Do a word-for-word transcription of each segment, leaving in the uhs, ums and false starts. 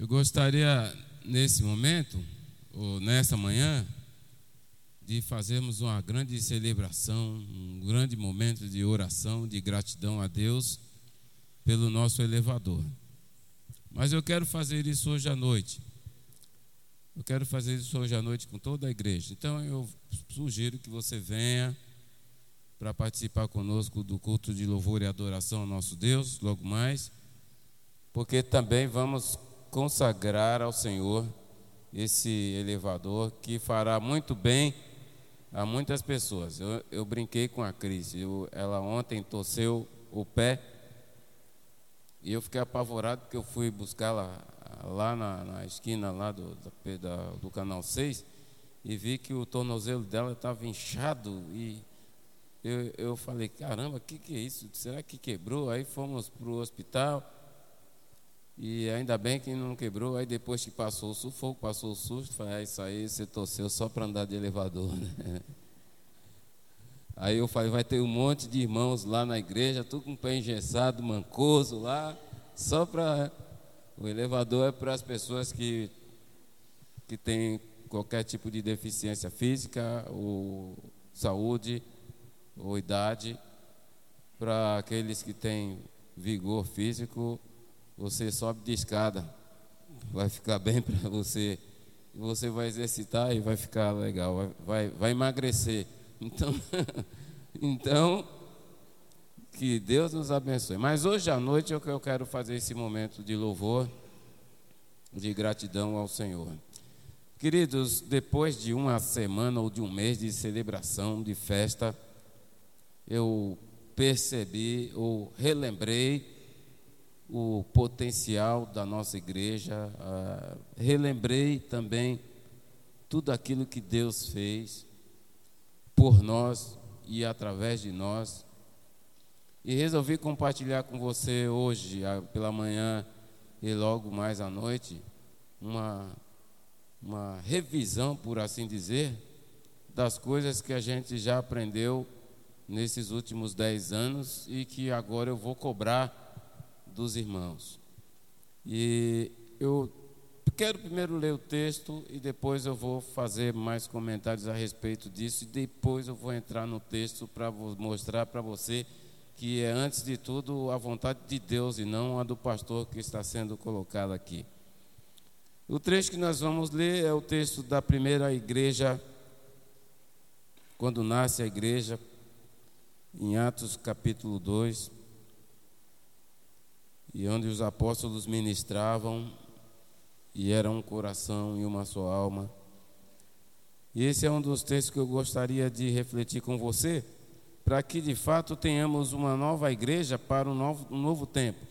Eu gostaria, nesse momento, ou nessa manhã, de fazermos uma grande celebração, um grande momento de oração, de gratidão a Deus pelo nosso elevador. Mas eu quero fazer isso hoje à noite. Eu quero fazer isso hoje à noite com toda a igreja. Então eu sugiro que você venha para participar conosco do culto de louvor e adoração ao nosso Deus, logo mais, porque também vamos consagrar ao Senhor esse elevador que fará muito bem a muitas pessoas. Eu, eu brinquei com a Cris, eu, ela ontem torceu o pé e eu fiquei apavorado porque eu fui buscá-la lá na, na esquina lá do, da, do canal seis e vi que o tornozelo dela estava inchado e eu, eu falei, caramba, o que, que é isso? Será que quebrou? Aí fomos para o hospital e ainda bem que não quebrou. Aí depois que passou o sufoco, passou o susto, falei, ah, isso aí você torceu só para andar de elevador, né? Aí eu falei, vai ter um monte de irmãos lá na igreja, tudo com o pé engessado, mancoso lá, só para... O elevador é para as pessoas que, que têm qualquer tipo de deficiência física, ou saúde, ou idade. Para aqueles que têm vigor físico, você sobe de escada, vai ficar bem para você. Você vai exercitar e vai ficar legal, vai, vai, vai emagrecer. Então, então, que Deus nos abençoe. Mas hoje à noite eu quero fazer esse momento de louvor, de gratidão ao Senhor. Queridos, depois de uma semana ou de um mês de celebração, de festa, eu percebi ou relembrei o potencial da nossa igreja, uh, relembrei também tudo aquilo que Deus fez por nós e através de nós. E resolvi compartilhar com você hoje, pela manhã e logo mais à noite, uma, uma revisão, por assim dizer, das coisas que a gente já aprendeu nesses últimos dez anos e que agora eu vou cobrar dos irmãos. E eu quero primeiro ler o texto e depois eu vou fazer mais comentários a respeito disso e depois eu vou entrar no texto para mostrar para você que é, antes de tudo, a vontade de Deus e não a do pastor que está sendo colocado aqui. O trecho que nós vamos ler é o texto da primeira igreja, quando nasce a igreja, em Atos capítulo dois, e onde os apóstolos ministravam, e era um coração e uma só alma. E esse é um dos textos que eu gostaria de refletir com você, para que de fato tenhamos uma nova igreja para um novo, um novo tempo.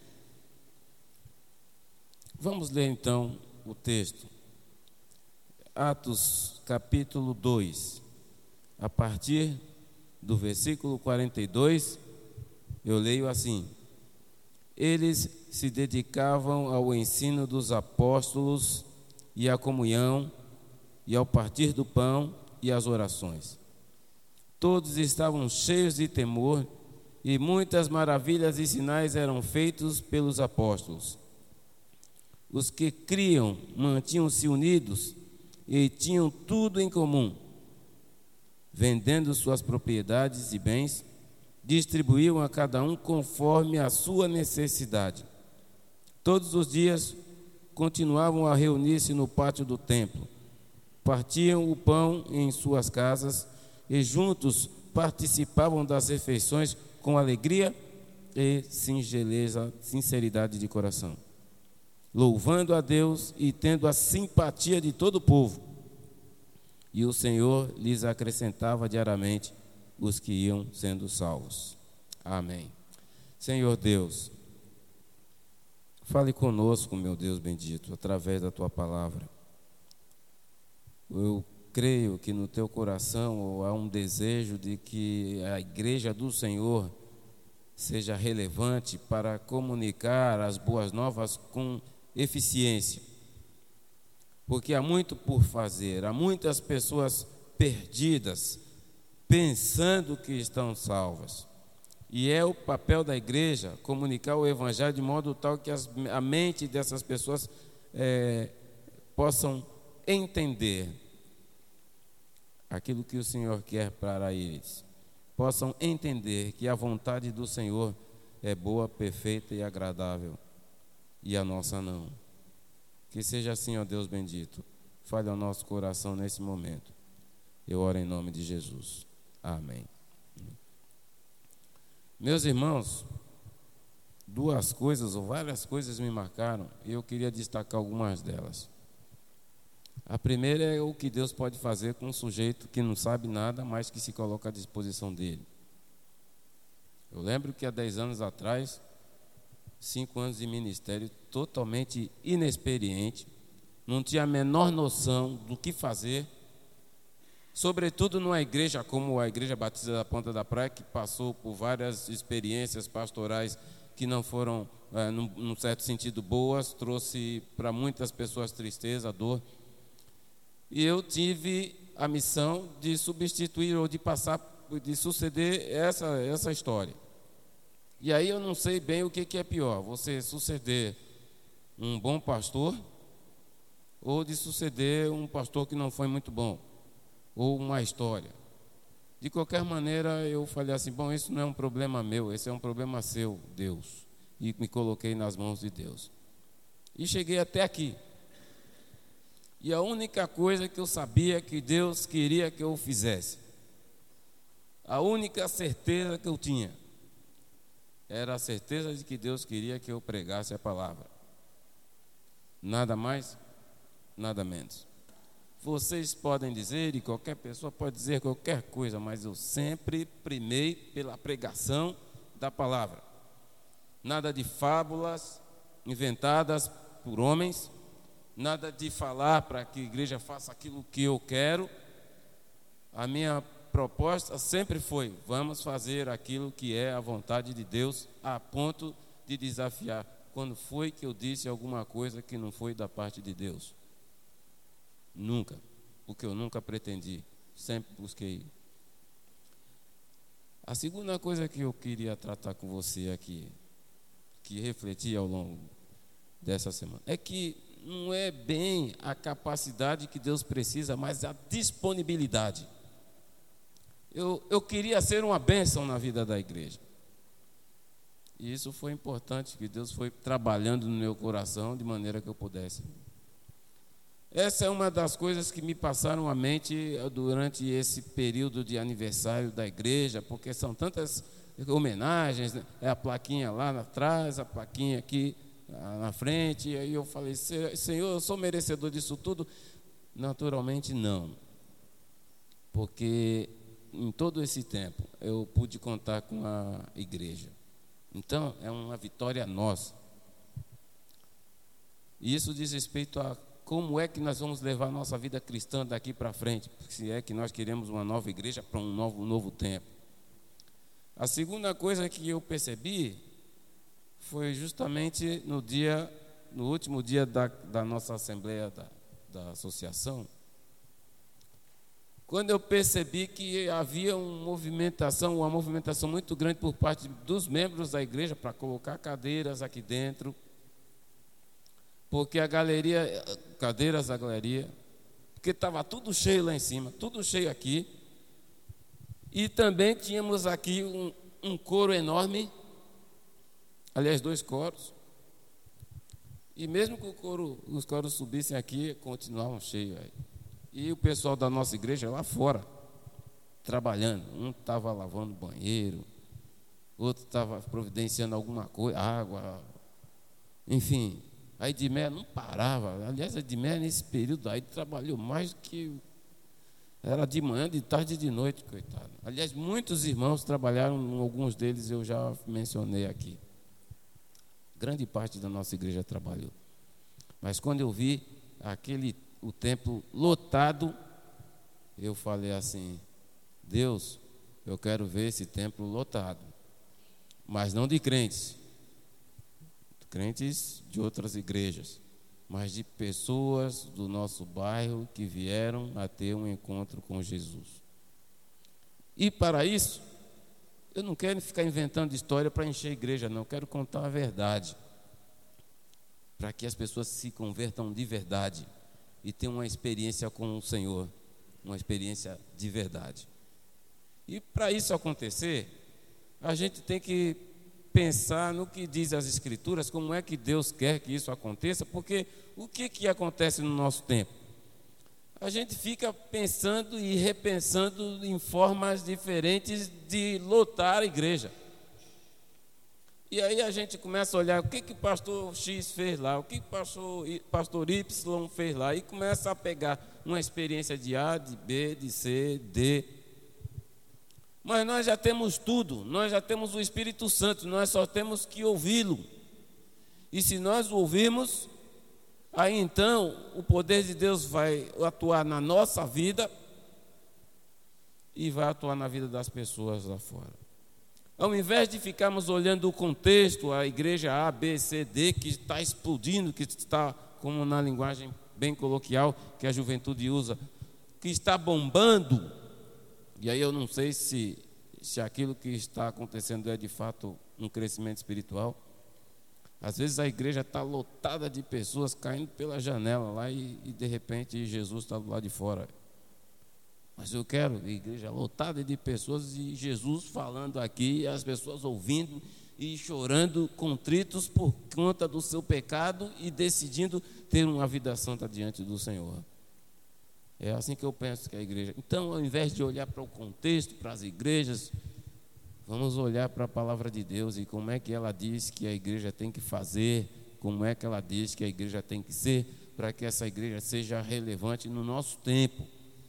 Vamos ler então o texto. Atos capítulo dois, a partir do versículo quarenta e dois, eu leio assim: eles se dedicavam ao ensino dos apóstolos e à comunhão, e ao partir do pão e às orações. Todos estavam cheios de temor, e muitas maravilhas e sinais eram feitos pelos apóstolos. Os que criam mantinham-se unidos e tinham tudo em comum. Vendendo suas propriedades e bens, distribuíam a cada um conforme a sua necessidade. Todos os dias continuavam a reunir-se no pátio do templo. Partiam o pão em suas casas e juntos participavam das refeições com alegria e singeleza, sinceridade de coração, louvando a Deus e tendo a simpatia de todo o povo. E o Senhor lhes acrescentava diariamente os que iam sendo salvos. Amém. Senhor Deus, fale conosco, meu Deus bendito, através da Tua palavra. Eu creio que no teu coração há um desejo de que a igreja do Senhor seja relevante para comunicar as boas novas com eficiência. Porque há muito por fazer, há muitas pessoas perdidas, pensando que estão salvas. E é o papel da igreja comunicar o evangelho de modo tal que as, a mente dessas pessoas é, possam entender aquilo que o Senhor quer para eles, possam entender que a vontade do Senhor é boa, perfeita e agradável, e a nossa não. Que seja assim, ó Deus bendito, fale ao nosso coração nesse momento. Eu oro em nome de Jesus. Amém. Meus irmãos, duas coisas ou várias coisas me marcaram e eu queria destacar algumas delas. A primeira é o que Deus pode fazer com um sujeito que não sabe nada, mas que se coloca à disposição dele. Eu lembro que há dez anos atrás, cinco anos de ministério, totalmente inexperiente, não tinha a menor noção do que fazer, sobretudo numa igreja como a Igreja Batista da Ponta da Praia, que passou por várias experiências pastorais que não foram, é, num, num certo sentido, boas, trouxe para muitas pessoas tristeza, dor. E eu tive a missão de substituir ou de passar, de suceder essa, essa história. E aí eu não sei bem o que, que é pior, você suceder um bom pastor ou de suceder um pastor que não foi muito bom, ou uma história. De qualquer maneira, eu falei assim, bom, isso não é um problema meu, esse é um problema seu, Deus. E me coloquei nas mãos de Deus. E cheguei até aqui. E a única coisa que eu sabia que Deus queria que eu fizesse, a única certeza que eu tinha, era a certeza de que Deus queria que eu pregasse a palavra. Nada mais, nada menos. Vocês podem dizer, e qualquer pessoa pode dizer qualquer coisa, mas eu sempre primei pela pregação da palavra. Nada de fábulas inventadas por homens, nada de falar para que a igreja faça aquilo que eu quero. A minha proposta sempre foi, vamos fazer aquilo que é a vontade de Deus, a ponto de desafiar. Quando foi que eu disse alguma coisa que não foi da parte de Deus? Nunca, porque eu nunca pretendi, sempre busquei. A segunda coisa que eu queria tratar com você aqui, que refleti ao longo dessa semana, é que não é bem a capacidade que Deus precisa, mas a disponibilidade. Eu, eu queria ser uma bênção na vida da igreja. E isso foi importante, que Deus foi trabalhando no meu coração de maneira que eu pudesse. Essa é uma das coisas que me passaram à mente durante esse período de aniversário da igreja, porque são tantas homenagens, né? É a plaquinha lá atrás, a plaquinha aqui na frente, e aí eu falei, Senhor, eu sou merecedor disso tudo? Naturalmente não, porque em todo esse tempo eu pude contar com a igreja, então é uma vitória nossa, e isso diz respeito a como é que nós vamos levar a nossa vida cristã daqui para frente, se é que nós queremos uma nova igreja para um novo, um novo tempo. A segunda coisa que eu percebi foi justamente no dia, no último dia da, da nossa assembleia da, da associação, quando eu percebi que havia uma movimentação, uma movimentação muito grande por parte dos membros da igreja para colocar cadeiras aqui dentro, porque a galeria, cadeiras da galeria, porque estava tudo cheio lá em cima, tudo cheio aqui, e também tínhamos aqui um, um coro enorme, aliás, dois coros, e mesmo que o coro, os coros subissem aqui, continuavam cheios. Aí. E o pessoal da nossa igreja lá fora, trabalhando, um estava lavando banheiro, outro estava providenciando alguma coisa, água, enfim. A Edmeia não parava, aliás, a Edmeia nesse período aí trabalhou mais do que, era de manhã, de tarde e de noite, coitado. Aliás, muitos irmãos trabalharam, alguns deles eu já mencionei aqui. Grande parte da nossa igreja trabalhou. Mas quando eu vi aquele, o templo lotado, eu falei assim, Deus, eu quero ver esse templo lotado, mas não de crentes, crentes de outras igrejas, mas de pessoas do nosso bairro que vieram a ter um encontro com Jesus. E para isso, eu não quero ficar inventando história para encher a igreja, não, eu quero contar a verdade. para que as pessoas se convertam de verdade e tenham uma experiência com o Senhor, uma experiência de verdade. E para isso acontecer, a gente tem que pensar no que diz as Escrituras, como é que Deus quer que isso aconteça, porque o que, que acontece no nosso tempo? A gente fica pensando e repensando em formas diferentes de lotar a igreja. E aí a gente começa a olhar o que que pastor X fez lá, o que que pastor, pastor Y fez lá, e começa a pegar uma experiência de A, de B, de C, D. Mas nós já temos tudo, nós já temos o Espírito Santo, nós só temos que ouvi-lo. E se nós o ouvirmos, aí então o poder de Deus vai atuar na nossa vida e vai atuar na vida das pessoas lá fora. Ao invés de ficarmos olhando o contexto, a igreja A, B, C, D, que está explodindo, que está, como na linguagem bem coloquial que a juventude usa, que está bombando, e aí eu não sei se, se aquilo que está acontecendo é de fato um crescimento espiritual. Às vezes a igreja está lotada de pessoas caindo pela janela lá e, e de repente Jesus está do lado de fora. Mas eu quero a igreja lotada de pessoas e Jesus falando aqui, e as pessoas ouvindo e chorando, contritos por conta do seu pecado e decidindo ter uma vida santa diante do Senhor. É assim que eu penso que é a igreja. Então, ao invés de olhar para o contexto, para as igrejas, vamos olhar para a palavra de Deus e como é que ela diz que a igreja tem que fazer, como é que ela diz que a igreja tem que ser, para que essa igreja seja relevante no nosso tempo.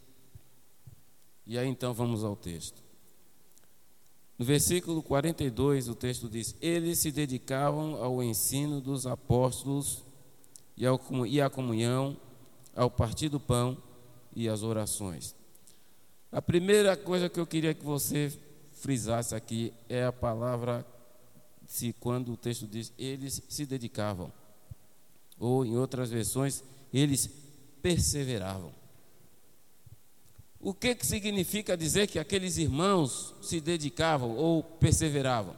E aí então vamos ao texto. No versículo quarenta e dois o texto diz: eles se dedicavam ao ensino dos apóstolos e, ao, e à comunhão, ao partir do pão e às orações. A primeira coisa que eu queria que você frisasse aqui é a palavra, se quando o texto diz eles se dedicavam, ou em outras versões, eles perseveravam. O que, que significa dizer que aqueles irmãos se dedicavam ou perseveravam?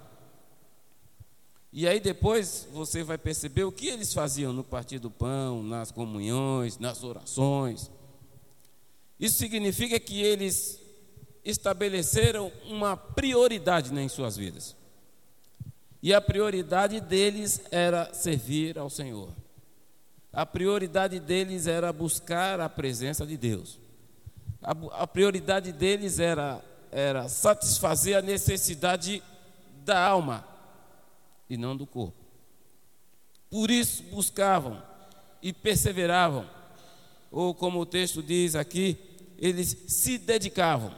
E aí depois você vai perceber o que eles faziam no partir do pão, nas comunhões, nas orações. Isso significa que eles estabeleceram uma prioridade, né, em suas vidas. E a prioridade deles era servir ao Senhor. A prioridade deles era buscar a presença de Deus. A, a prioridade deles era, era satisfazer a necessidade da alma e não do corpo. Por isso buscavam e perseveravam, ou como o texto diz aqui, eles se dedicavam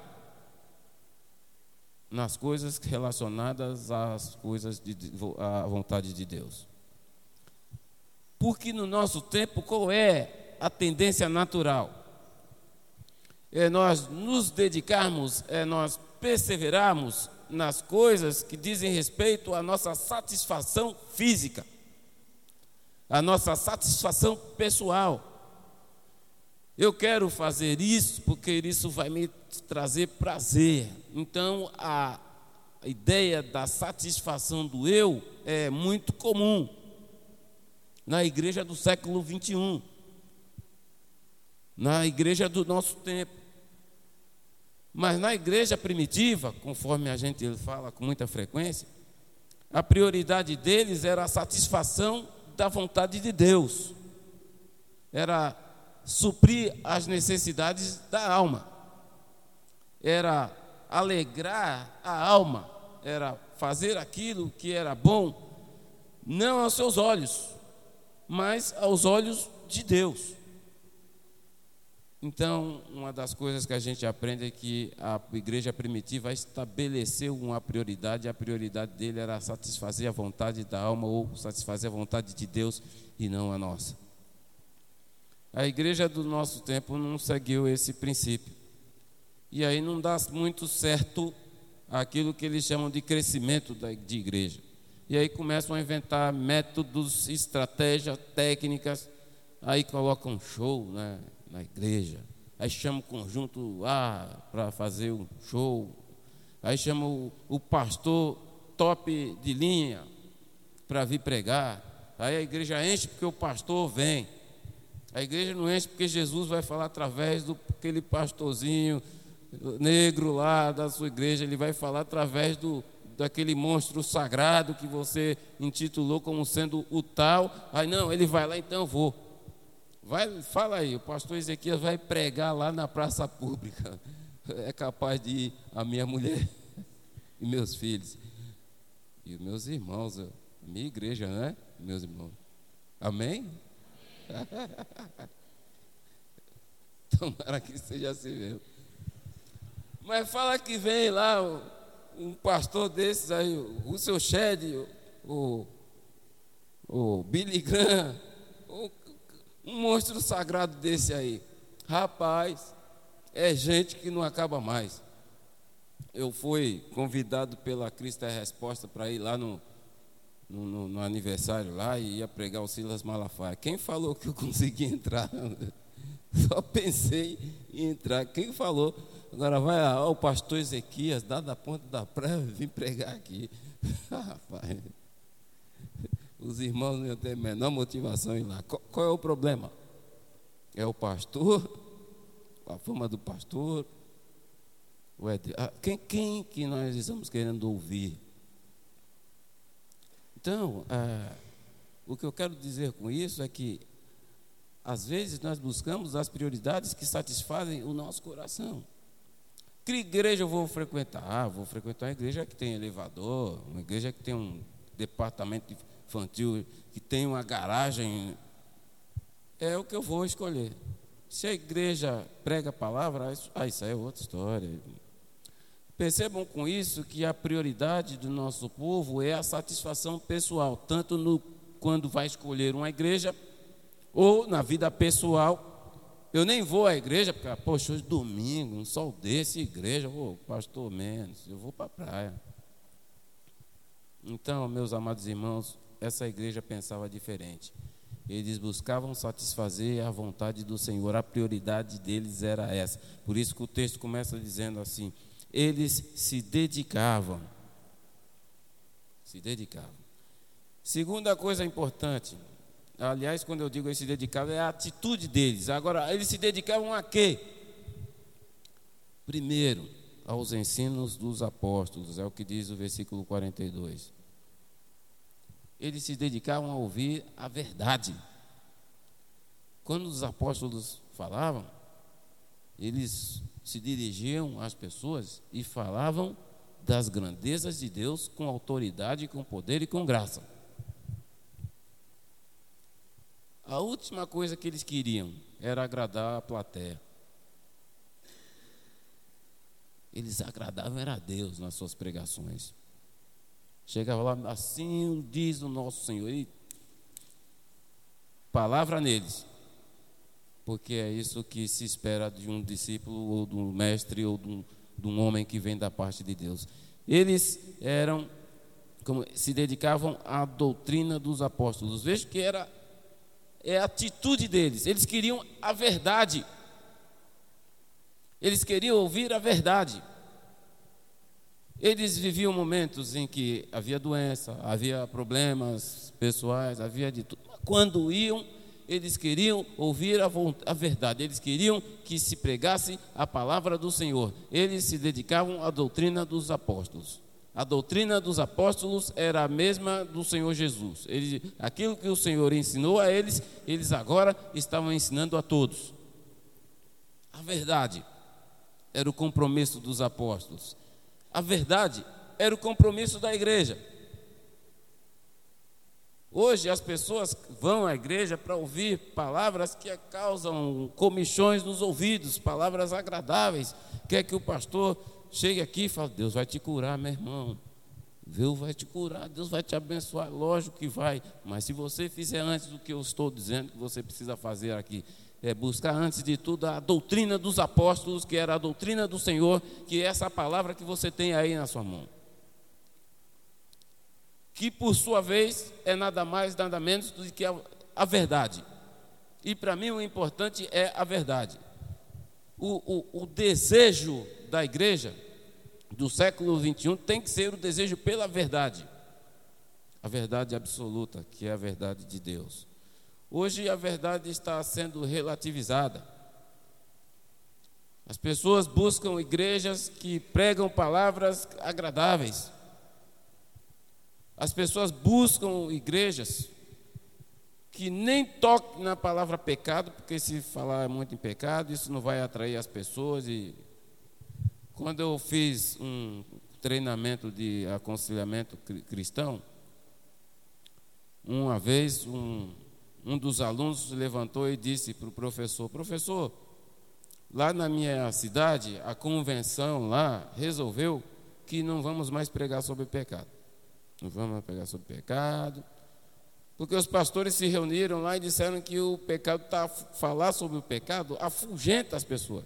nas coisas relacionadas às coisas de, à vontade de Deus. Porque no nosso tempo, qual é a tendência natural? É nós nos dedicarmos, é nós perseverarmos nas coisas que dizem respeito à nossa satisfação física, à nossa satisfação pessoal. Eu quero fazer isso porque isso vai me trazer prazer. Então, a ideia da satisfação do eu é muito comum na igreja do século vinte e um, na igreja do nosso tempo. Mas na igreja primitiva, conforme a gente fala com muita frequência, a prioridade deles era a satisfação da vontade de Deus. Era suprir as necessidades da alma. Era alegrar a alma. Era fazer aquilo que era bom, não aos seus olhos, mas aos olhos de Deus. Então, uma das coisas que a gente aprende é que a igreja primitiva estabeleceu uma prioridade, a prioridade dele era satisfazer a vontade da alma ou satisfazer a vontade de Deus e não a nossa. A igreja do nosso tempo não seguiu esse princípio. E aí não dá muito certo aquilo que eles chamam de crescimento de igreja. E aí começam a inventar métodos, estratégias, técnicas, aí colocam show, né, na igreja, aí chama o conjunto A para fazer um show, aí chama o, o pastor top de linha para vir pregar, Aí a igreja enche porque o pastor vem. A igreja não enche porque Jesus vai falar através do aquele pastorzinho negro lá da sua igreja. Ele vai falar através do, daquele monstro sagrado que você intitulou como sendo o tal. Aí não, ele vai lá, então eu vou. Vai, fala aí, o pastor Ezequias vai pregar lá na praça pública. É capaz de ir a minha mulher e meus filhos. E os meus irmãos, a minha igreja, né? Meus irmãos. Amém? Tomara que seja assim mesmo. Mas fala que vem lá um pastor desses aí, o Russell Shedd, o, o Billy Graham, o, um monstro sagrado desse aí. Rapaz, é gente que não acaba mais. Eu fui convidado pela Cristo é Resposta para ir lá no, no, no aniversário lá e ia pregar o Silas Malafaia. Quem falou que eu consegui entrar? Só pensei em entrar. Quem falou? Agora vai lá, ó, o pastor Ezequias, dá da ponta da praia, vim pregar aqui. Rapaz, os irmãos não têm a menor motivação em ir lá. Qual, qual é o problema? É o pastor, a fama do pastor. Quem, quem que nós estamos querendo ouvir? Então, ah, o que eu quero dizer com isso é que às vezes nós buscamos as prioridades que satisfazem o nosso coração. Que igreja eu vou frequentar? Ah, vou frequentar uma igreja que tem elevador, uma igreja que tem um departamento infantil, que tem uma garagem. É o que eu vou escolher. Se a igreja prega a palavra, ah, isso aí é outra história. Percebam com isso que a prioridade do nosso povo é a satisfação pessoal, tanto no, quando vai escolher uma igreja, ou na vida pessoal. Eu nem vou à igreja, porque, poxa, hoje é domingo, um sol desse, igreja, oh, pastor menos, eu vou para a praia. Então, meus amados irmãos, essa igreja pensava diferente. Eles buscavam satisfazer a vontade do Senhor, a prioridade deles era essa. Por isso que o texto começa dizendo assim: eles se dedicavam. Se dedicavam. Segunda coisa importante, aliás, quando eu digo eles se dedicavam, é a atitude deles. Agora, eles se dedicavam a quê? Primeiro, aos ensinos dos apóstolos, é o que diz o versículo quarenta e dois. Eles se dedicavam a ouvir a verdade. Quando os apóstolos falavam, eles se dirigiam às pessoas e falavam das grandezas de Deus com autoridade, com poder e com graça. A última coisa que eles queriam era agradar a plateia. Eles agradavam era a Deus nas suas pregações. Chegava lá, assim diz o nosso Senhor, e palavra neles, porque é isso que se espera de um discípulo, ou de um mestre, ou de um, de um homem que vem da parte de Deus. Eles eram, como, se dedicavam à doutrina dos apóstolos. Veja que era é a atitude deles. Eles queriam a verdade. Eles queriam ouvir a verdade. Eles viviam momentos em que havia doença, havia problemas pessoais, havia de tudo. Quando iam, eles queriam ouvir a, a verdade. Eles queriam que se pregasse a palavra do Senhor. Eles se dedicavam à doutrina dos apóstolos. A doutrina dos apóstolos era a mesma do Senhor Jesus. Eles, aquilo que o Senhor ensinou a eles, eles agora estavam ensinando a todos. A verdade era o compromisso dos apóstolos. A verdade era o compromisso da igreja. Hoje as pessoas vão à igreja para ouvir palavras que causam comichões nos ouvidos, palavras agradáveis. Quer que o pastor chegue aqui e fale: Deus vai te curar, meu irmão. Deus vai te curar, Deus vai te abençoar. Lógico que vai, mas se você fizer antes do que eu estou dizendo que você precisa fazer aqui, é buscar antes de tudo a doutrina dos apóstolos, que era a doutrina do Senhor, que é essa palavra que você tem aí na sua mão, que por sua vez é nada mais, nada menos do que a, a verdade. E para mim o importante é a verdade. O, o, o desejo da igreja do século vinte e um tem que ser o desejo pela verdade. a verdade absoluta, que é a verdade de Deus. Hoje a verdade está sendo relativizada. As pessoas buscam igrejas que pregam palavras agradáveis. As pessoas buscam igrejas que nem toquem na palavra pecado, porque se falar muito em pecado, isso não vai atrair as pessoas. E quando eu fiz um treinamento de aconselhamento cristão, uma vez um, um dos alunos se levantou e disse para o professor: professor, lá na minha cidade, a convenção lá resolveu que não vamos mais pregar sobre pecado. Não vamos mais pregar sobre pecado, porque os pastores se reuniram lá e disseram que o pecado, tá, falar sobre o pecado afugenta as pessoas.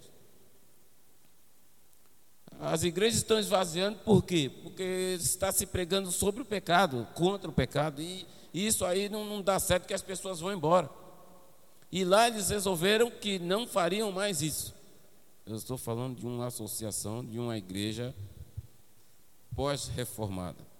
As igrejas estão esvaziando, por quê? Porque está se pregando sobre o pecado, contra o pecado, e, e isso aí não, não dá certo, que as pessoas vão embora. E lá eles resolveram que não fariam mais isso. Eu estou falando de uma associação, de uma igreja pós-reformada.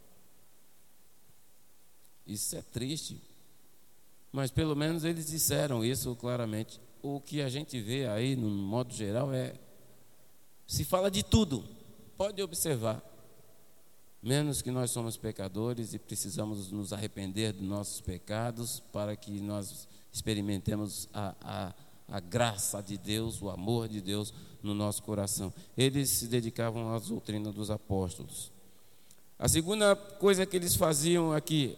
Isso é triste, mas pelo menos eles disseram isso claramente. O que a gente vê aí, no modo geral, é: se fala de tudo, pode observar, menos que nós somos pecadores e precisamos nos arrepender dos nossos pecados para que nós experimentemos a, a, a graça de Deus, o amor de Deus no nosso coração. Eles se dedicavam à doutrina dos apóstolos. A segunda coisa que eles faziam aqui,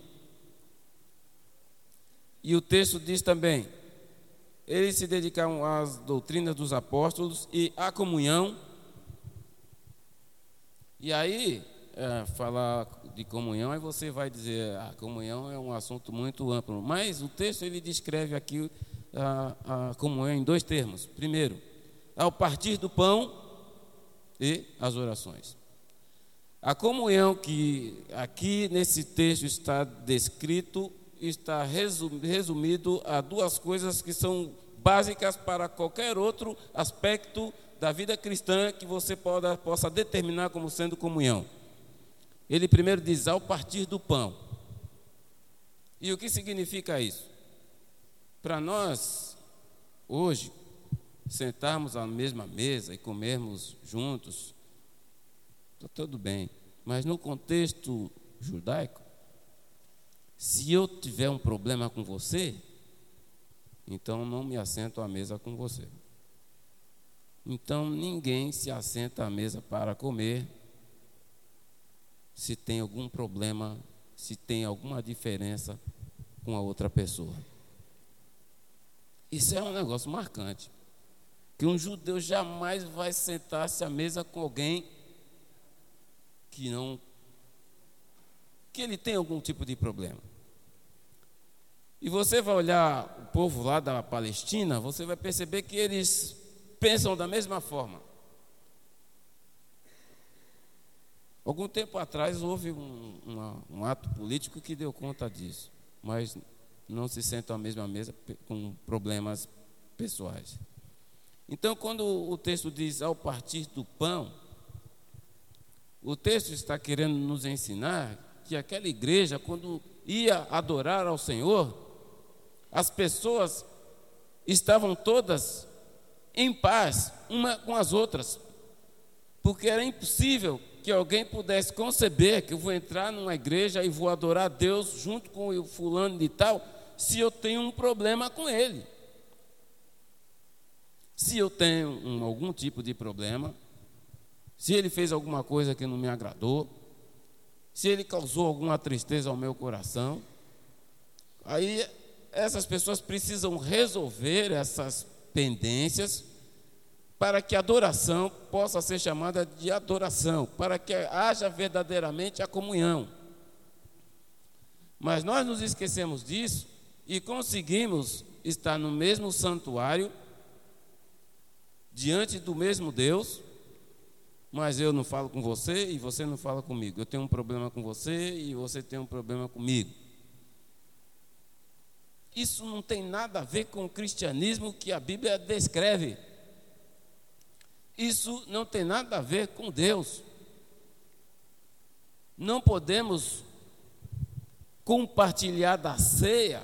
e o texto diz também, eles se dedicavam às doutrinas dos apóstolos e à comunhão. E aí, é, falar de comunhão, aí você vai dizer: a comunhão é um assunto muito amplo. Mas o texto, ele descreve aqui a, a comunhão em dois termos. Primeiro, ao partir do pão e as orações. A comunhão que aqui nesse texto está descrito, está resumido a duas coisas que são básicas para qualquer outro aspecto da vida cristã que você possa, possa determinar como sendo comunhão. Ele primeiro diz: ao partir do pão. E o que significa isso? Para nós, hoje, sentarmos à mesma mesa e comermos juntos, está tudo bem. Mas no contexto judaico, se eu tiver um problema com você, então não me assento à mesa com você. Então ninguém se assenta à mesa para comer se tem algum problema, se tem alguma diferença com a outra pessoa. Isso é um negócio marcante, que um judeu jamais vai sentar-se à mesa com alguém que não, que ele tem algum tipo de problema. E você vai olhar o povo lá da Palestina, você vai perceber que eles pensam da mesma forma. Algum tempo atrás houve um, uma, um ato político que deu conta disso, mas não se sentam à mesma mesa com problemas pessoais. Então, quando o texto diz ao partir do pão, o texto está querendo nos ensinar que aquela igreja, quando ia adorar ao Senhor, as pessoas estavam todas em paz uma com as outras, porque era impossível que alguém pudesse conceber que eu vou entrar numa igreja e vou adorar a Deus junto com o fulano de tal, se eu tenho um problema com ele. Se eu tenho um, algum tipo de problema, se ele fez alguma coisa que não me agradou, se ele causou alguma tristeza ao meu coração, aí essas pessoas precisam resolver essas pendências para que a adoração possa ser chamada de adoração, para que haja verdadeiramente a comunhão. Mas nós nos esquecemos disso e conseguimos estar no mesmo santuário, diante do mesmo Deus, mas eu não falo com você e você não fala comigo. Eu tenho um problema com você e você tem um problema comigo. Isso não tem nada a ver com o cristianismo que a Bíblia descreve. Isso não tem nada a ver com Deus. Não podemos compartilhar da ceia,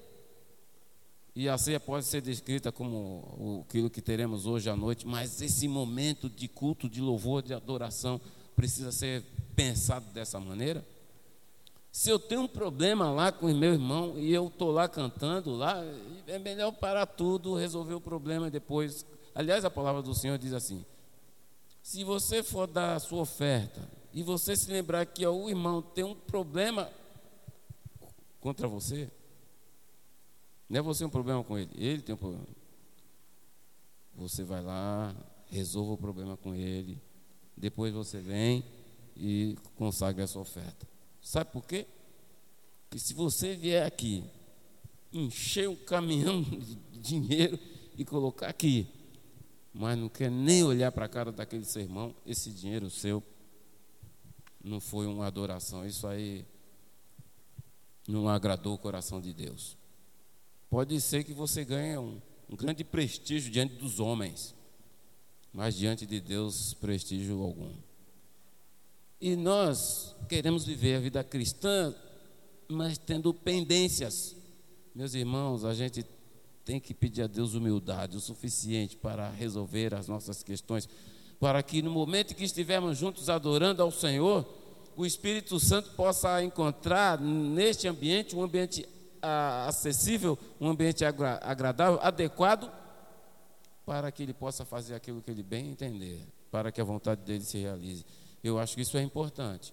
e a ceia pode ser descrita como aquilo que teremos hoje à noite, mas esse momento de culto, de louvor, de adoração, precisa ser pensado dessa maneira. Se eu tenho um problema lá com o meu irmão e eu estou lá cantando lá, é melhor parar tudo, resolver o problema e depois. Aliás, a palavra do Senhor diz assim: se você for dar a sua oferta e você se lembrar que o irmão tem um problema contra você, não é você um problema com ele, ele tem um problema. Você vai lá, resolva o problema com ele, depois você vem e consagra essa oferta. Sabe por quê? Porque se você vier aqui, encher um caminhão de dinheiro e colocar aqui, mas não quer nem olhar para a cara daquele seu irmão, esse dinheiro seu não foi uma adoração. Isso aí não agradou o coração de Deus. Pode ser que você ganhe um, um grande prestígio diante dos homens, mas diante de Deus, prestígio algum. E nós queremos viver a vida cristã, mas tendo pendências. Meus irmãos, a gente tem que pedir a Deus humildade o suficiente para resolver as nossas questões, para que no momento em que estivermos juntos adorando ao Senhor, o Espírito Santo possa encontrar neste ambiente um ambiente ah, acessível, um ambiente agra- agradável, adequado, para que ele possa fazer aquilo que ele bem entender, para que a vontade dele se realize. Eu acho que isso é importante,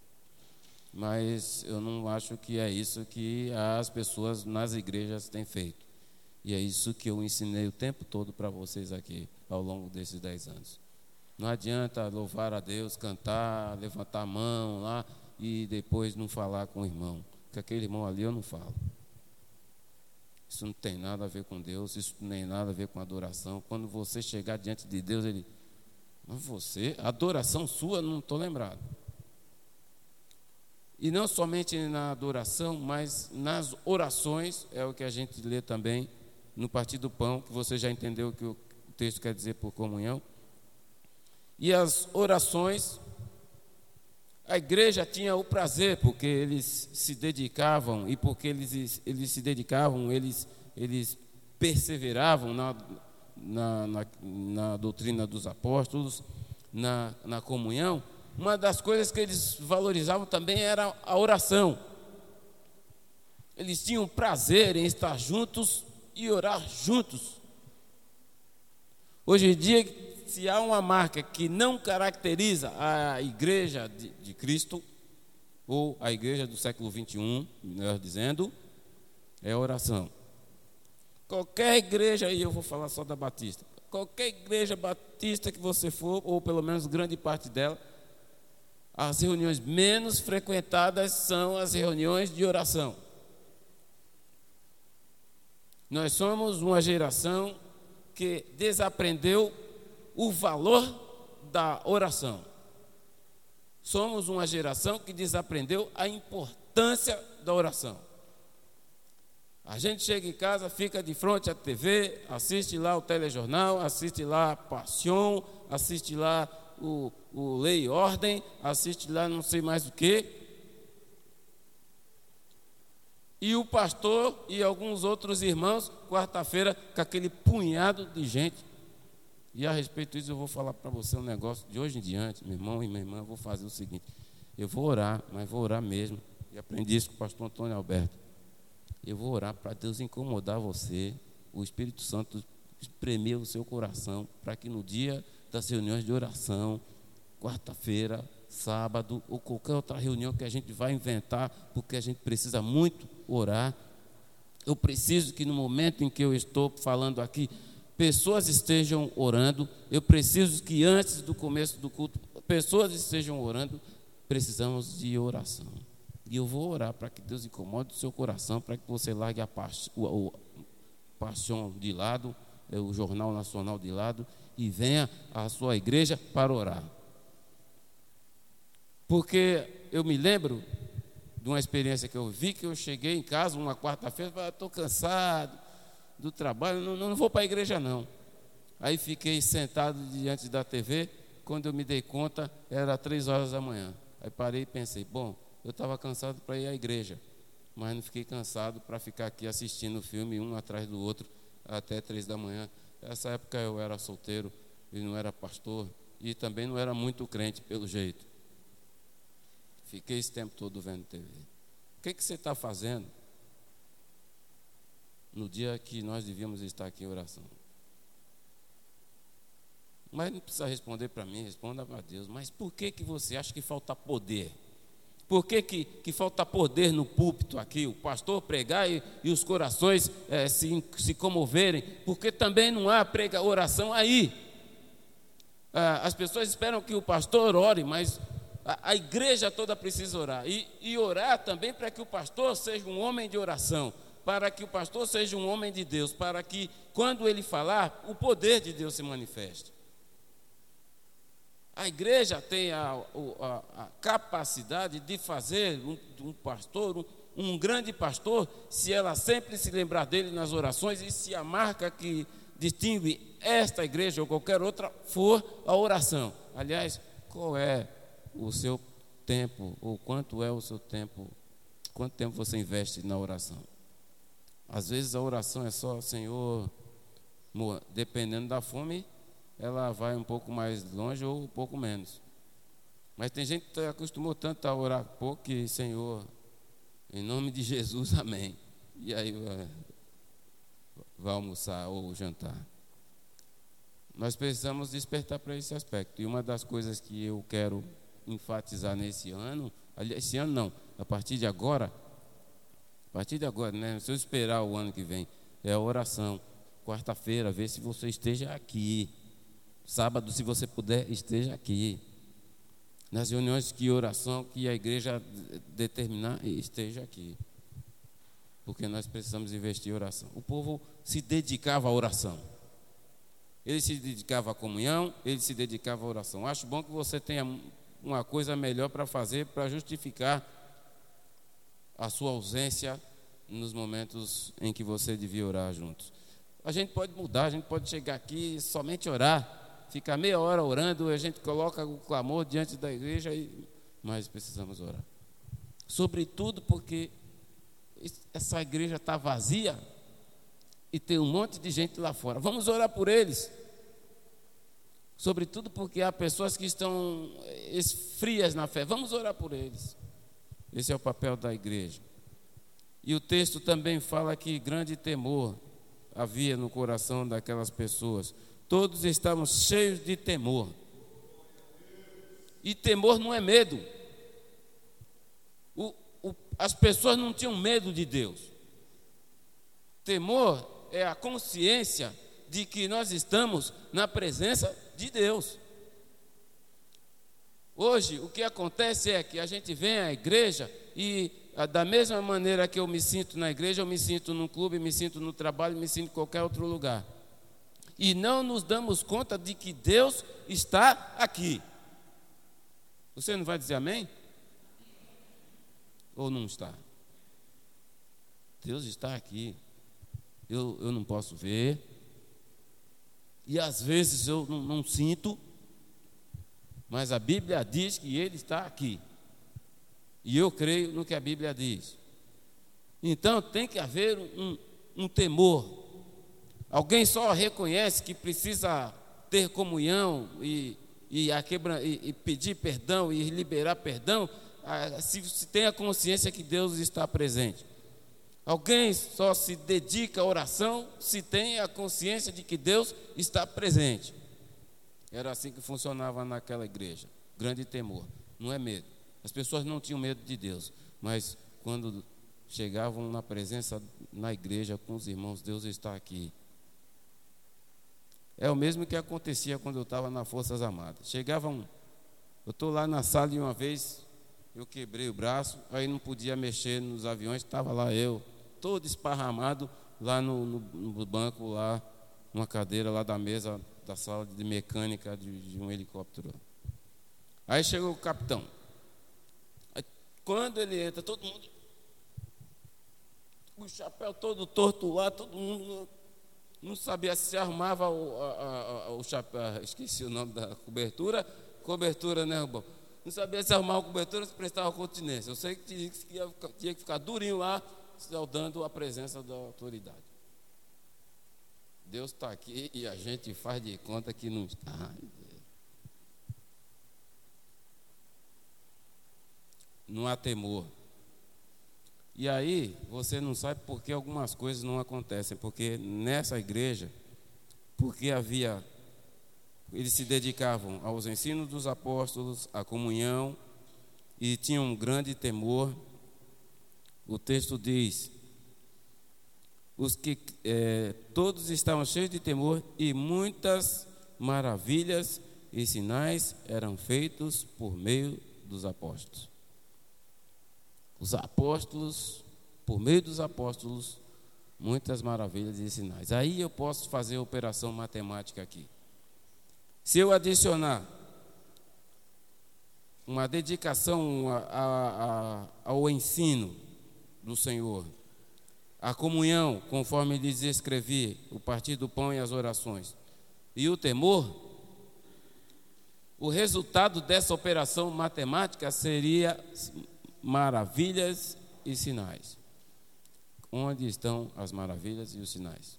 mas eu não acho que é isso que as pessoas nas igrejas têm feito. E é isso que eu ensinei o tempo todo para vocês aqui, ao longo desses dez anos. Não adianta louvar a Deus, cantar, levantar a mão lá e depois não falar com o irmão, porque aquele irmão ali eu não falo. Isso não tem nada a ver com Deus, isso não tem nada a ver com adoração. Quando você chegar diante de Deus, ele... Mas você, adoração sua, não estou lembrado. E não somente na adoração, mas nas orações, é o que a gente lê também no Partir do Pão, que você já entendeu o que o texto quer dizer por comunhão. E as orações, a igreja tinha o prazer, porque eles se dedicavam, e porque eles, eles se dedicavam, eles, eles perseveravam na Na, na, na doutrina dos apóstolos, na, na comunhão. Uma das coisas que eles valorizavam também era a oração. Eles tinham prazer em estar juntos e orar juntos. Hoje em dia, se há uma marca que não caracteriza a igreja de, de Cristo, ou a igreja do século vinte e um, melhor dizendo, é a oração. Qualquer igreja, e eu vou falar só da Batista, qualquer igreja batista que você for, ou pelo menos grande parte dela, as reuniões menos frequentadas são as reuniões de oração. Nós somos uma geração que desaprendeu o valor da oração. Somos uma geração que desaprendeu a importância da oração. A gente chega em casa, fica de frente à T V, assiste lá o telejornal, assiste lá a Passion, assiste lá o, o Lei e Ordem, assiste lá não sei mais o que. E o pastor e alguns outros irmãos, quarta-feira, com aquele punhado de gente. E a respeito disso eu vou falar para você um negócio de hoje em diante, meu irmão e minha irmã, eu vou fazer o seguinte: eu vou orar, mas vou orar mesmo. E aprendi isso com o pastor Antônio Alberto. Eu vou orar para Deus incomodar você, o Espírito Santo espremer o seu coração, para que no dia das reuniões de oração, quarta-feira, sábado, ou qualquer outra reunião que a gente vai inventar, porque a gente precisa muito orar. Eu preciso que no momento em que eu estou falando aqui, pessoas estejam orando. Eu preciso que antes do começo do culto, pessoas estejam orando. Precisamos de oração. E eu vou orar para que Deus incomode o seu coração, para que você largue a paixão de lado, o Jornal Nacional de lado, e venha à sua igreja para orar. Porque eu me lembro de uma experiência que eu vi, que eu cheguei em casa uma quarta-feira e falei: estou cansado do trabalho, não, não vou para a igreja não. Aí fiquei sentado diante da T V, quando eu me dei conta, era três horas da manhã. Aí parei e pensei: bom, eu estava cansado para ir à igreja. mas não fiquei cansado para ficar aqui assistindo o filme um atrás do outro até três da manhã. Nessa época eu era solteiro e não era pastor e também não era muito crente pelo jeito. Fiquei esse tempo todo vendo T V. O que, que você está fazendo no dia que nós devíamos estar aqui em oração? Mas não precisa responder para mim, responda para Deus. Mas por que, que você acha que falta poder? Por que, que, que falta poder no púlpito aqui? O pastor pregar e, e os corações é, se, se comoverem? Porque também não há prega, oração aí. Ah, as pessoas esperam que o pastor ore, mas a, a igreja toda precisa orar. E, e orar também para que o pastor seja um homem de oração, para que o pastor seja um homem de Deus, para que quando ele falar, o poder de Deus se manifeste. A igreja tem a, a, a capacidade de fazer um, um pastor, um, um grande pastor, se ela sempre se lembrar dele nas orações e se a marca que distingue esta igreja ou qualquer outra for a oração. Aliás, qual é o seu tempo, ou quanto é o seu tempo, quanto tempo você investe na oração? Às vezes a oração é só, Senhor, dependendo da fome, ela vai um pouco mais longe ou um pouco menos. Mas tem gente que acostumou tanto a orar pouco que, Senhor, em nome de Jesus, amém. E aí vai, vai almoçar ou jantar. Nós precisamos despertar para esse aspecto. E uma das coisas que eu quero enfatizar nesse ano, esse ano não, a partir de agora, a partir de agora, né? Se eu esperar o ano que vem, é a oração. Quarta-feira, ver se você esteja aqui. Sábado, se você puder, esteja aqui. Nas reuniões de oração que a igreja determinar, esteja aqui. Porque nós precisamos investir em oração. O povo se dedicava à oração. Ele se dedicava à comunhão, ele se dedicava à oração. Acho bom que você tenha uma coisa melhor para fazer, para justificar a sua ausência nos momentos em que você devia orar juntos. A gente pode mudar, a gente pode chegar aqui e somente orar. Fica meia hora orando, a gente coloca o clamor diante da igreja, e... mas precisamos orar. Sobretudo porque essa igreja está vazia e tem um monte de gente lá fora. Vamos orar por eles. Sobretudo porque há pessoas que estão frias na fé. Vamos orar por eles. Esse é o papel da igreja. E o texto também fala que grande temor havia no coração daquelas pessoas. Todos estavam cheios de temor. E temor não é medo. O, o, as pessoas não tinham medo de Deus. Temor é a consciência de que nós estamos na presença de Deus. Hoje, o que acontece é que a gente vem à igreja e, da mesma maneira que eu me sinto na igreja, eu me sinto num clube, me sinto no trabalho, me sinto em qualquer outro lugar. E não nos damos conta de que Deus está aqui. Você não vai dizer amém? Ou não está? Deus está aqui. Eu, eu não posso ver. E às vezes eu não, não sinto. Mas a Bíblia diz que Ele está aqui. E eu creio no que a Bíblia diz. Então tem que haver um, um temor. Alguém só reconhece que precisa ter comunhão e, e, a quebra, e, e pedir perdão e liberar perdão, se, se tem a consciência que Deus está presente. Alguém só se dedica à oração se tem a consciência de que Deus está presente. Era assim que funcionava naquela igreja. Grande temor, não é medo. As pessoas não tinham medo de Deus, mas quando chegavam na presença na igreja com os irmãos, Deus está aqui. É o mesmo que acontecia quando eu estava nas Forças Armadas. Chegavam, eu estou lá na sala e uma vez eu quebrei o braço, aí não podia mexer nos aviões, estava lá eu, todo esparramado lá no, no, no banco, lá, numa cadeira lá da mesa da sala de mecânica de, de um helicóptero. Aí chegou o capitão. Aí, quando ele entra, todo mundo, o chapéu todo torto lá, todo mundo não sabia se arrumava o, a, a, o chapéu, esqueci o nome da cobertura, cobertura, né, Rubão? Não sabia se arrumava cobertura ou se prestava continência. Eu sei que tinha, que tinha que ficar durinho lá, saudando a presença da autoridade. Deus está aqui e a gente faz de conta que não está. Não há temor. E aí, você não sabe por que algumas coisas não acontecem. Porque nessa igreja, porque havia, eles se dedicavam aos ensinos dos apóstolos, à comunhão, e tinham um grande temor. O texto diz, os que é, todos estavam cheios de temor, e muitas maravilhas e sinais eram feitos por meio dos apóstolos. Os apóstolos, por meio dos apóstolos, muitas maravilhas e sinais. Aí eu posso fazer a operação matemática aqui. Se eu adicionar uma dedicação a, a, a, ao ensino do Senhor, a comunhão, conforme lhes escrevi, o partir do pão e as orações, e o temor, o resultado dessa operação matemática seria maravilhas e sinais. Onde estão as maravilhas e os sinais?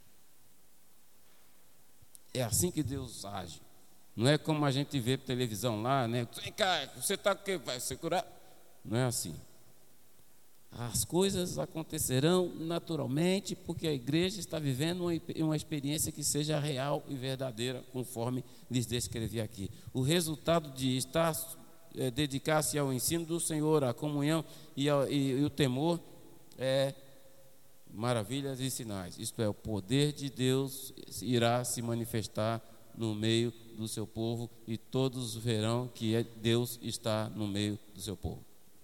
É assim que Deus age. Não é como a gente vê por televisão lá, né? Vem cá, você está com o quê? Vai se curar? Não é assim. As coisas acontecerão naturalmente porque a igreja está vivendo uma, uma experiência que seja real e verdadeira, conforme lhes descrevi aqui. O resultado de estar, é, dedicar-se ao ensino do Senhor, à comunhão e, ao, e, e o temor é maravilhas e sinais. Isto é, o poder de Deus irá se manifestar no meio do seu povo e todos verão que Deus está no meio do seu povo.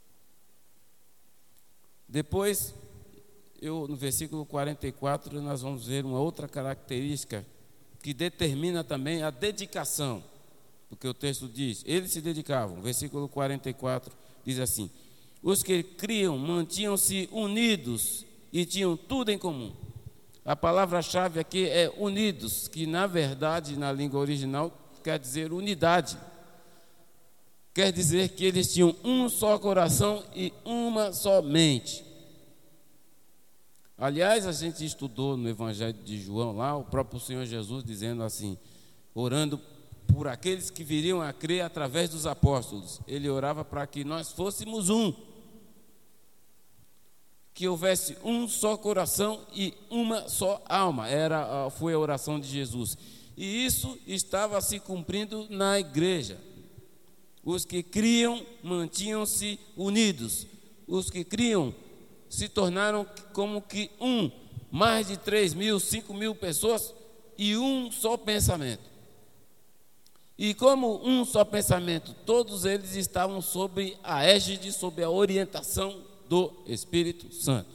Depois, eu, no versículo quarenta e quatro, nós vamos ver uma outra característica que determina também a dedicação, porque o texto diz, eles se dedicavam. Versículo quarenta e quatro diz assim, os que criam mantinham-se unidos e tinham tudo em comum. A palavra-chave aqui é unidos, que na verdade, na língua original, quer dizer unidade. Quer dizer que eles tinham um só coração e uma só mente. Aliás, a gente estudou no Evangelho de João lá, o próprio Senhor Jesus dizendo assim, orando por aqueles que viriam a crer através dos apóstolos. Ele orava para que nós fôssemos um. Que houvesse um só coração e uma só alma. Era, foi a oração de Jesus. E isso estava se cumprindo na igreja. Os que criam mantinham-se unidos. Os que criam se tornaram como que um, mais de três mil, cinco mil pessoas e um só pensamento. E como um só pensamento, todos eles estavam sob a égide, sob a orientação do Espírito Santo.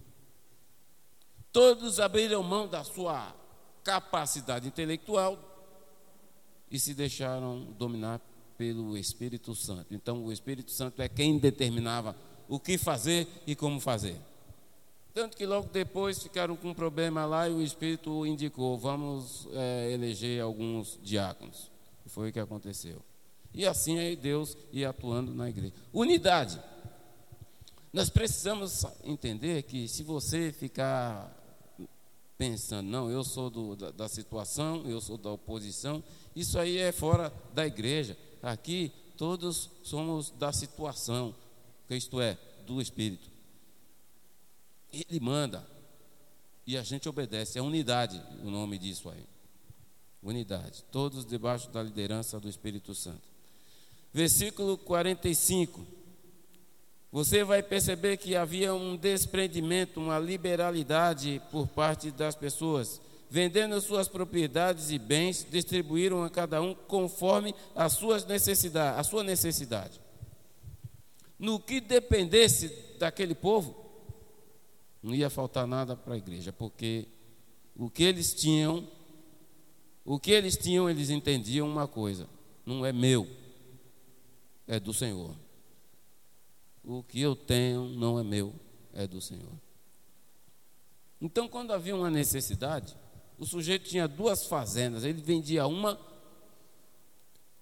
Todos abriram mão da sua capacidade intelectual e se deixaram dominar pelo Espírito Santo. Então o Espírito Santo é quem determinava o que fazer e como fazer. Tanto que logo depois ficaram com um problema lá e o Espírito indicou, vamos é, eleger alguns diáconos. E foi o que aconteceu. E assim aí Deus ia atuando na igreja. Unidade. Nós precisamos entender que se você ficar pensando, não, eu sou do, da, da situação, eu sou da oposição, isso aí é fora da igreja. Aqui todos somos da situação, isto é, do Espírito. Ele manda e a gente obedece, é unidade o nome disso aí. Unidade, todos debaixo da liderança do Espírito Santo. Versículo quarenta e cinco. Você vai perceber que havia um desprendimento, uma liberalidade por parte das pessoas. Vendendo suas propriedades e bens, distribuíram a cada um conforme as suas necessidades, a sua necessidade. No que dependesse daquele povo, não ia faltar nada para a igreja, porque o que eles tinham, o que eles tinham, eles entendiam uma coisa: não é meu, é do Senhor. O que eu tenho não é meu, é do Senhor. Então, quando havia uma necessidade, o sujeito tinha duas fazendas, ele vendia uma,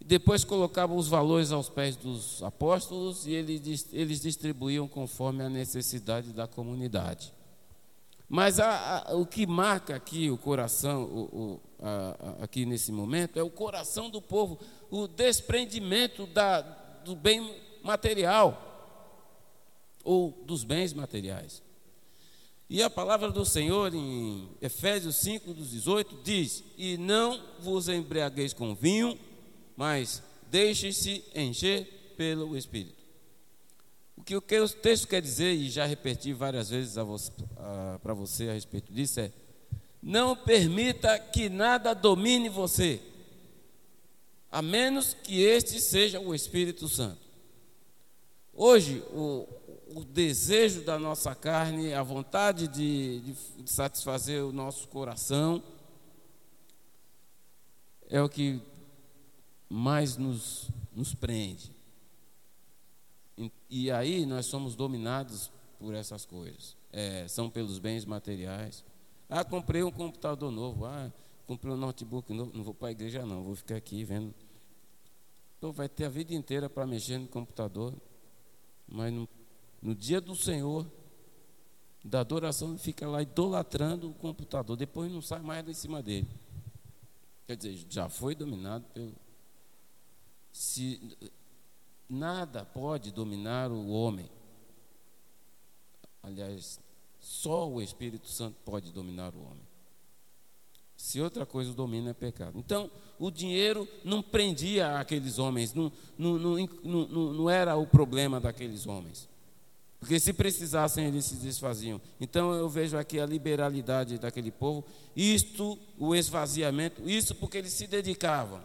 depois colocavam os valores aos pés dos apóstolos e eles, eles distribuíam conforme a necessidade da comunidade. Mas a, a, o que marca aqui o coração, o, o, a, a, aqui nesse momento, é o coração do povo, o desprendimento da, do bem material, ou dos bens materiais. E a palavra do Senhor em Efésios cinco, dos dezoito, diz: e não vos embriagueis com vinho, mas deixe-se encher pelo Espírito. O que o que o texto quer dizer, e já repeti várias vezes para você a respeito disso, é: não permita que nada domine você, a menos que este seja o Espírito Santo. Hoje, o, o desejo da nossa carne, a vontade de, de, de satisfazer o nosso coração, é o que mais nos, nos prende. E, e aí nós somos dominados por essas coisas. É, são pelos bens materiais. Ah, comprei um computador novo. Ah, comprei um notebook novo. Não vou para a igreja não, vou ficar aqui vendo. Então vai ter a vida inteira para mexer no computador. Mas no, no dia do Senhor, da adoração, fica lá idolatrando o computador. Depois não sai mais de cima dele. Quer dizer, já foi dominado pelo... Se, nada pode dominar o homem. Aliás, só o Espírito Santo pode dominar o homem. Se outra coisa o domina, é pecado. Então, o dinheiro não prendia aqueles homens, não, não, não, não, não era o problema daqueles homens. Porque se precisassem, eles se desfaziam. Então, eu vejo aqui a liberalidade daquele povo, isto, o esvaziamento, isso porque eles se dedicavam.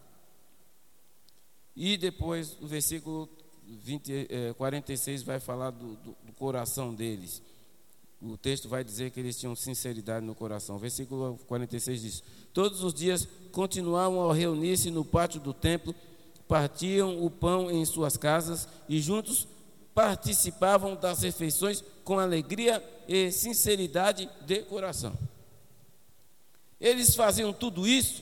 E depois, o versículo vinte, eh, quarenta e seis vai falar do, do, do coração deles. O texto vai dizer que eles tinham sinceridade no coração. O versículo quarenta e seis diz: todos os dias continuavam a reunir-se no pátio do templo, partiam o pão em suas casas e juntos participavam das refeições com alegria e sinceridade de coração. Eles faziam tudo isso.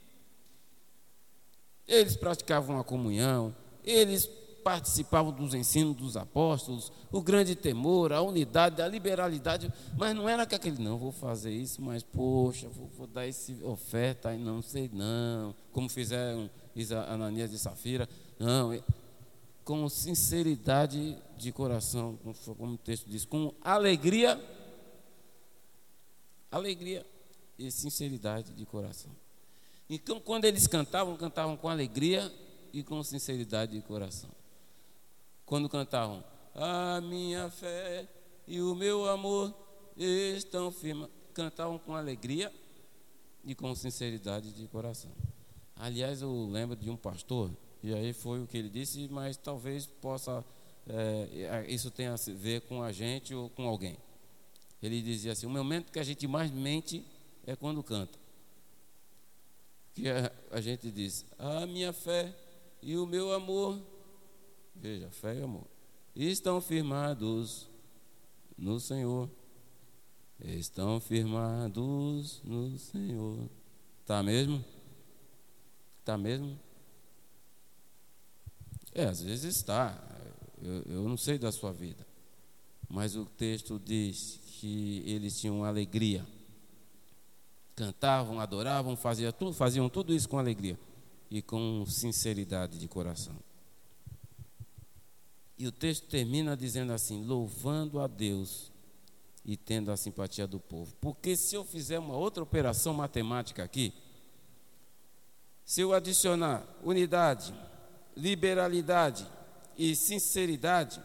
Eles praticavam a comunhão, eles participavam dos ensinos dos apóstolos, o grande temor, a unidade, a liberalidade, mas não era que aquele, não, vou fazer isso, mas poxa, vou, vou dar essa oferta, aí não sei não, como fizeram Ananias e Safira, não, com sinceridade de coração, como o texto diz, com alegria, alegria e sinceridade de coração. Então, quando eles cantavam, cantavam com alegria e com sinceridade de coração. Quando cantavam, a minha fé e o meu amor estão firmes, cantavam com alegria e com sinceridade de coração. Aliás, eu lembro de um pastor, e aí foi o que ele disse, mas talvez possa, é, isso tenha a ver com a gente ou com alguém. Ele dizia assim: o momento que a gente mais mente é quando canta. Que a, a gente diz, a minha fé e o meu amor, veja, fé e amor, estão firmados no Senhor, estão firmados no Senhor. Está mesmo? Está mesmo? É, às vezes está, eu, eu não sei da sua vida, mas o texto diz que eles tinham alegria. Cantavam, adoravam, faziam tudo, faziam tudo isso com alegria e com sinceridade de coração. E o texto termina dizendo assim: louvando a Deus e tendo a simpatia do povo. Porque se eu fizer uma outra operação matemática aqui, se eu adicionar unidade, liberalidade e sinceridade,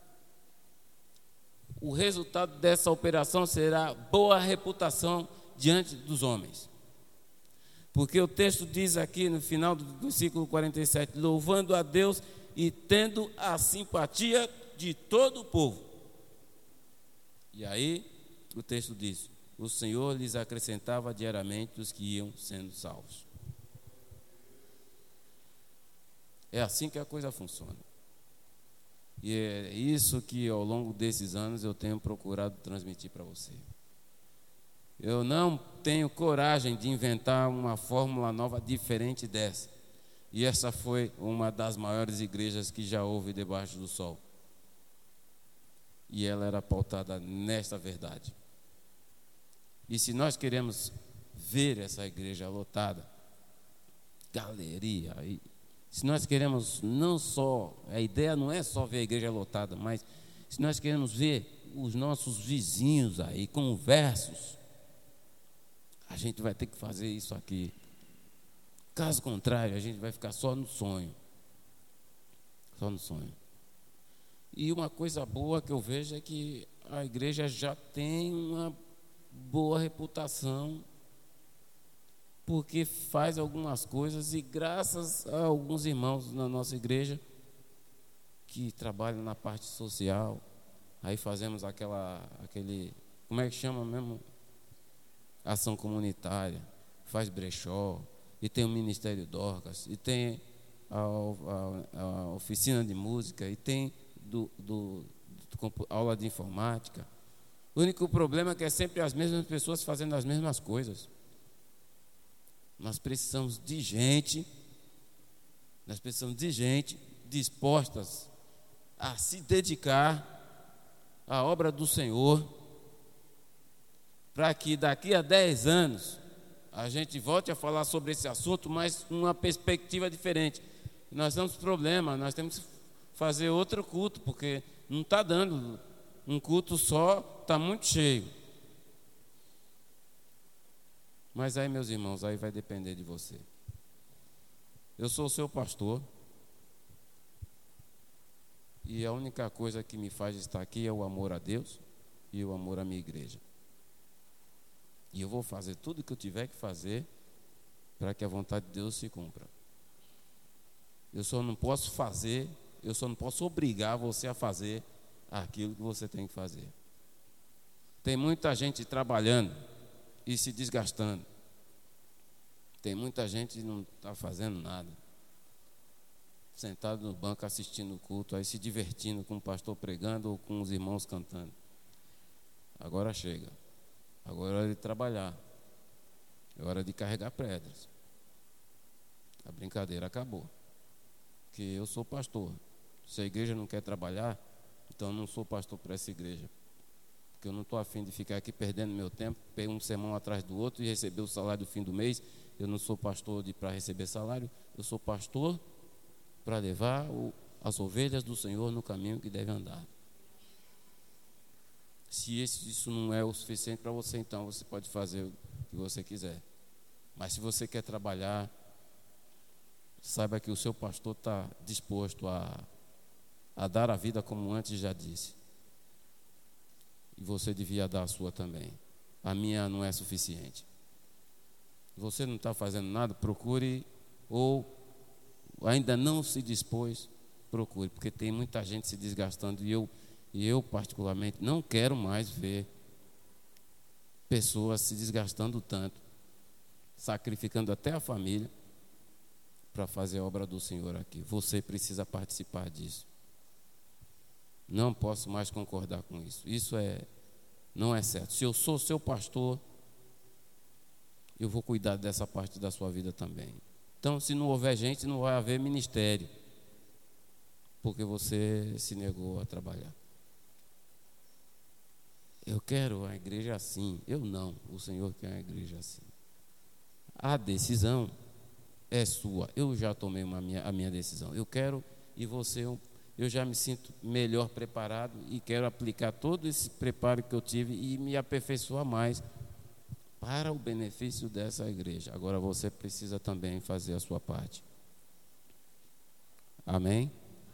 o resultado dessa operação será boa reputação diante dos homens. Porque o texto diz aqui no final do versículo quarenta e sete, louvando a Deus e tendo a simpatia de todo o povo. E aí o texto diz, o Senhor lhes acrescentava diariamente os que iam sendo salvos. É assim que a coisa funciona. E é isso que ao longo desses anos eu tenho procurado transmitir para você. Eu não tenho coragem de inventar uma fórmula nova diferente dessa. E essa foi uma das maiores igrejas que já houve debaixo do sol. E ela era pautada nesta verdade. E se nós queremos ver essa igreja lotada, galeria, e se nós queremos não só, a ideia não é só ver a igreja lotada, mas se nós queremos ver os nossos vizinhos aí, conversos, a gente vai ter que fazer isso aqui. Caso contrário, a gente vai ficar só no sonho. Só no sonho. E uma coisa boa que eu vejo é que a igreja já tem uma boa reputação, porque faz algumas coisas, e graças a alguns irmãos na nossa igreja que trabalham na parte social, aí fazemos aquela, aquele, como é que chama mesmo? Ação comunitária, faz brechó, e tem o Ministério Dorcas, e tem a, a, a oficina de música, e tem do, do, do, aula de informática. O único problema é que é sempre as mesmas pessoas fazendo as mesmas coisas. Nós precisamos de gente, nós precisamos de gente dispostas a se dedicar à obra do Senhor, para que daqui a dez anos a gente volte a falar sobre esse assunto, mas uma perspectiva diferente. Nós temos problema, nós temos que fazer outro culto, porque não está dando, um culto só está muito cheio. Mas aí, meus irmãos, aí vai depender de você. Eu sou o seu pastor, e a única coisa que me faz estar aqui é o amor a Deus e o amor à minha igreja. E eu vou fazer tudo o que eu tiver que fazer para que a vontade de Deus se cumpra. Eu só não posso fazer, eu só não posso obrigar você a fazer aquilo que você tem que fazer. Tem muita gente trabalhando e se desgastando. Tem muita gente que não está fazendo nada, sentado no banco assistindo o culto, aí se divertindo com o pastor pregando ou com os irmãos cantando. Agora chega, agora é hora de trabalhar, é hora de carregar pedras. A brincadeira acabou, porque eu sou pastor. Se a igreja não quer trabalhar, então eu não sou pastor para essa igreja. Porque eu não estou afim de ficar aqui perdendo meu tempo, pegar um sermão atrás do outro e receber o salário do fim do mês. Eu não sou pastor para receber salário, eu sou pastor para levar o, as ovelhas do Senhor no caminho que deve andar. Se esse, isso não é o suficiente para você, então você pode fazer o que você quiser. Mas se você quer trabalhar, saiba que o seu pastor está disposto a, a dar a vida, como antes já disse. E você devia dar a sua também. A minha não é suficiente. Você não está fazendo nada, procure, ou ainda não se dispôs, procure, porque tem muita gente se desgastando, e eu, e eu particularmente não quero mais ver pessoas se desgastando tanto, sacrificando até a família para fazer a obra do Senhor aqui. Você precisa participar disso. Não posso mais concordar com isso. Isso é, não é certo. Se eu sou seu pastor, eu vou cuidar dessa parte da sua vida também. Então, se não houver gente, não vai haver ministério, porque você se negou a trabalhar. Eu quero a igreja assim. Eu não. O Senhor quer a igreja assim. A decisão é sua. Eu já tomei uma minha, a minha decisão. Eu quero, e você, eu, eu já me sinto melhor preparado e quero aplicar todo esse preparo que eu tive e me aperfeiçoar mais para o benefício dessa igreja. Agora você precisa também fazer a sua parte. Amém?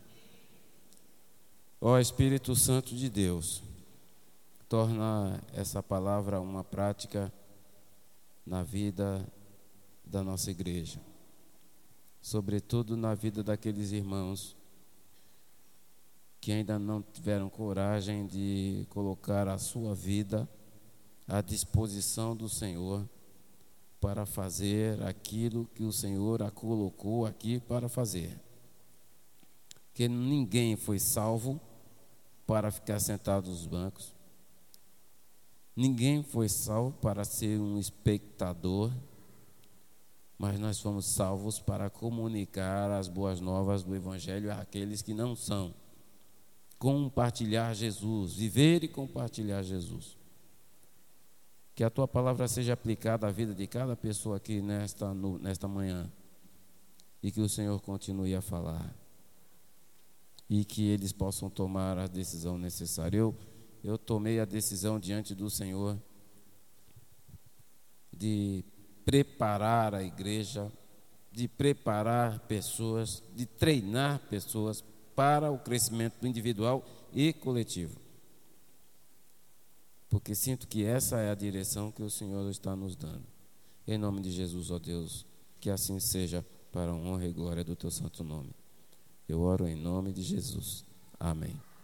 Ó Espírito Santo de Deus, torna essa palavra uma prática na vida da nossa igreja, sobretudo na vida daqueles irmãos que ainda não tiveram coragem de colocar a sua vida à disposição do Senhor para fazer aquilo que o Senhor a colocou aqui para fazer. Que ninguém foi salvo para ficar sentado nos bancos. Ninguém foi salvo para ser um espectador. mas nós fomos salvos para comunicar as boas novas do Evangelho àqueles que não são. Compartilhar Jesus, viver e compartilhar Jesus. Que a tua palavra seja aplicada à vida de cada pessoa aqui nesta, no, nesta manhã. E que o Senhor continue a falar. E que eles possam tomar a decisão necessária. Eu, eu tomei a decisão diante do Senhor de preparar a igreja, de preparar pessoas, de treinar pessoas para o crescimento individual e coletivo. Porque sinto que essa é a direção que o Senhor está nos dando. Em nome de Jesus, ó Deus, que assim seja para a honra e glória do teu santo nome. Eu oro em nome de Jesus. Amém.